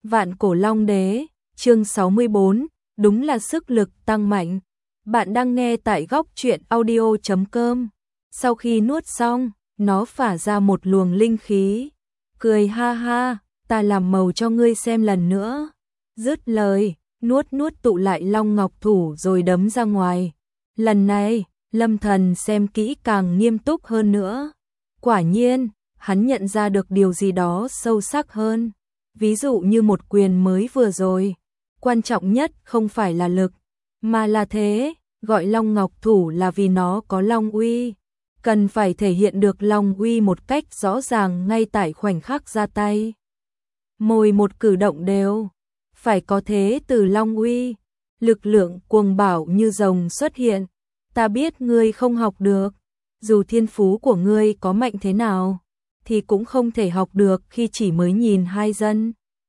Vạn Cổ Long Đế, chương 64, đúng là sức lực tăng mạnh. Bạn đang nghe tại góc truyện audio.com. Sau khi nuốt xong, nó phả ra một luồng linh khí. Cười ha ha, ta làm màu cho ngươi xem lần nữa. Dứt lời, nuốt tụ lại long ngọc thủ rồi đấm ra ngoài. Lần này, Lâm Thần xem kỹ càng nghiêm túc hơn nữa. Quả nhiên, hắn nhận ra được điều gì đó sâu sắc hơn. Ví dụ như một quyền mới vừa rồi, quan trọng nhất không phải là lực, mà là thế, gọi Long Ngọc Thủ là vì nó có Long uy, cần phải thể hiện được Long uy một cách rõ ràng ngay tại khoảnh khắc ra tay. Mỗi một cử động đều phải có thế từ Long uy, lực lượng cuồng bạo như rồng xuất hiện. Ta biết ngươi không học được, dù thiên phú của ngươi có mạnh thế nào thì cũng không thể học được khi chỉ mới nhìn hai dân.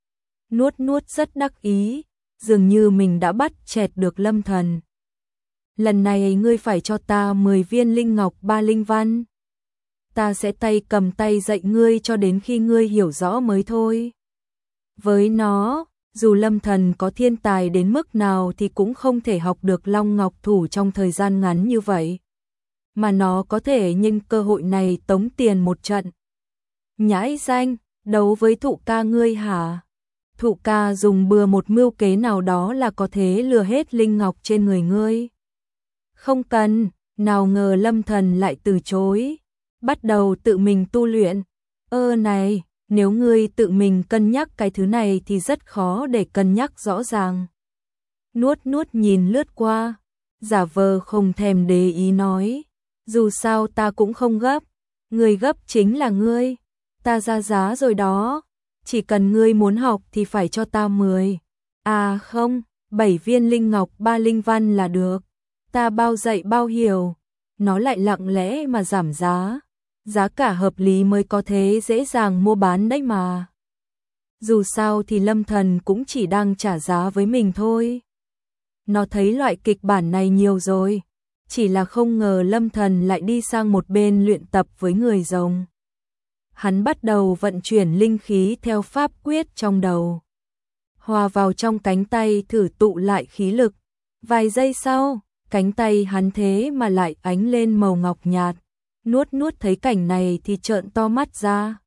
Nuốt rất đắc ý, dường như mình đã bắt chẹt được Lâm Thần. Lần này ngươi phải cho ta 10 viên linh ngọc 3 linh văn. Ta sẽ tay cầm tay dạy ngươi cho đến khi ngươi hiểu rõ mới thôi. Với nó, dù Lâm Thần có thiên tài đến mức nào thì cũng không thể học được Long Ngọc Thủ trong thời gian ngắn như vậy. Mà nó có thể nhân cơ hội này tống tiền một trận. Nhãi danh, đấu với Thụ ca ngươi hả? Thụ ca dùng bừa một mưu kế nào đó là có thể lừa hết linh ngọc trên người ngươi. Không cần, nào ngờ Lâm Thần lại từ chối, bắt đầu tự mình tu luyện. Này, nếu ngươi tự mình cân nhắc cái thứ này thì rất khó để cân nhắc rõ ràng. Nuốt nhìn lướt qua, giả vờ không thèm để ý nói, dù sao ta cũng không gấp, người gấp chính là ngươi, ta ra giá rồi đó. Chỉ cần ngươi muốn học thì phải cho ta 10. À không, 7 viên linh ngọc 3 linh văn là được. Ta bao dạy bao hiểu. Nó lại lặng lẽ mà giảm giá. Giá cả hợp lý mới có thế dễ dàng mua bán đấy mà. Dù sao thì Lâm Thần cũng chỉ đang trả giá với mình thôi. Nó thấy loại kịch bản này nhiều rồi. Chỉ là không ngờ Lâm Thần lại đi sang một bên luyện tập với người rồng. Hắn bắt đầu vận chuyển linh khí theo pháp quyết trong đầu. Hòa vào trong cánh tay thử tụ lại khí lực. Vài giây sau, cánh tay hắn thế mà lại ánh lên màu ngọc nhạt. Nuốt thấy cảnh này thì trợn to mắt ra.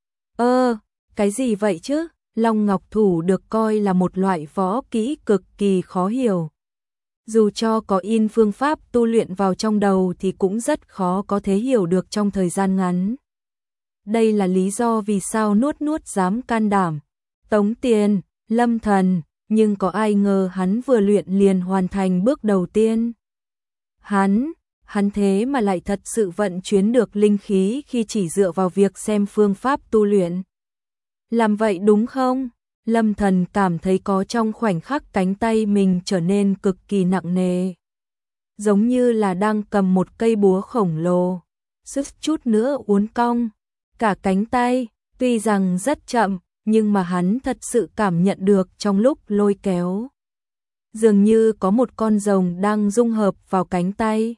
Cái gì vậy chứ? Long Ngọc Thủ được coi là một loại võ kỹ cực kỳ khó hiểu. Dù cho có in phương pháp tu luyện vào trong đầu thì cũng rất khó có thể hiểu được trong thời gian ngắn. Đây là lý do vì sao nuốt dám can đảm tống tiền Lâm Thần, nhưng có ai ngờ hắn vừa luyện liền hoàn thành bước đầu tiên. Hắn thế mà lại thật sự vận chuyển được linh khí khi chỉ dựa vào việc xem phương pháp tu luyện. Làm vậy đúng không? Lâm Thần cảm thấy có trong khoảnh khắc cánh tay mình trở nên cực kỳ nặng nề. Giống như là đang cầm một cây búa khổng lồ, sức chút nữa uốn cong cả cánh tay, tuy rằng rất chậm, nhưng mà hắn thật sự cảm nhận được trong lúc lôi kéo. Dường như có một con rồng đang dung hợp vào cánh tay.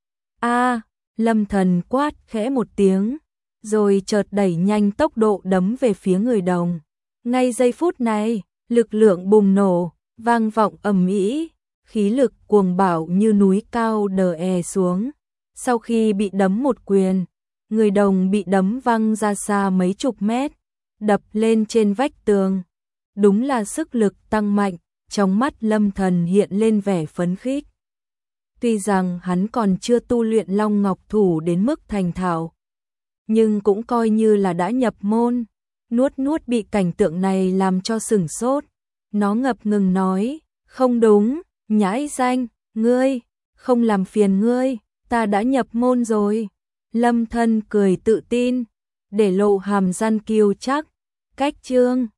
Lâm Thần quát khẽ một tiếng, rồi chợt đẩy nhanh tốc độ đấm về phía người đồng. Ngay giây phút này, lực lượng bùng nổ, vang vọng ầm ĩ, khí lực cuồng bạo như núi cao đè xuống. Sau khi bị đấm một quyền, người đồng bị đấm văng ra xa mấy chục mét, đập lên trên vách tường. Đúng là sức lực tăng mạnh, trong mắt Lâm Thần hiện lên vẻ phấn khích. Tuy rằng hắn còn chưa tu luyện Long Ngọc Thủ đến mức thành thạo, nhưng cũng coi như là đã nhập môn. Nuốt bị cảnh tượng này làm cho sửng sốt. Nó ngập ngừng nói, không đúng, nhãi danh, ngươi, không làm phiền ngươi, ta đã nhập môn rồi. Lâm Thần cười tự tin, để lộ hàm răng kiêu chắc. Cách chương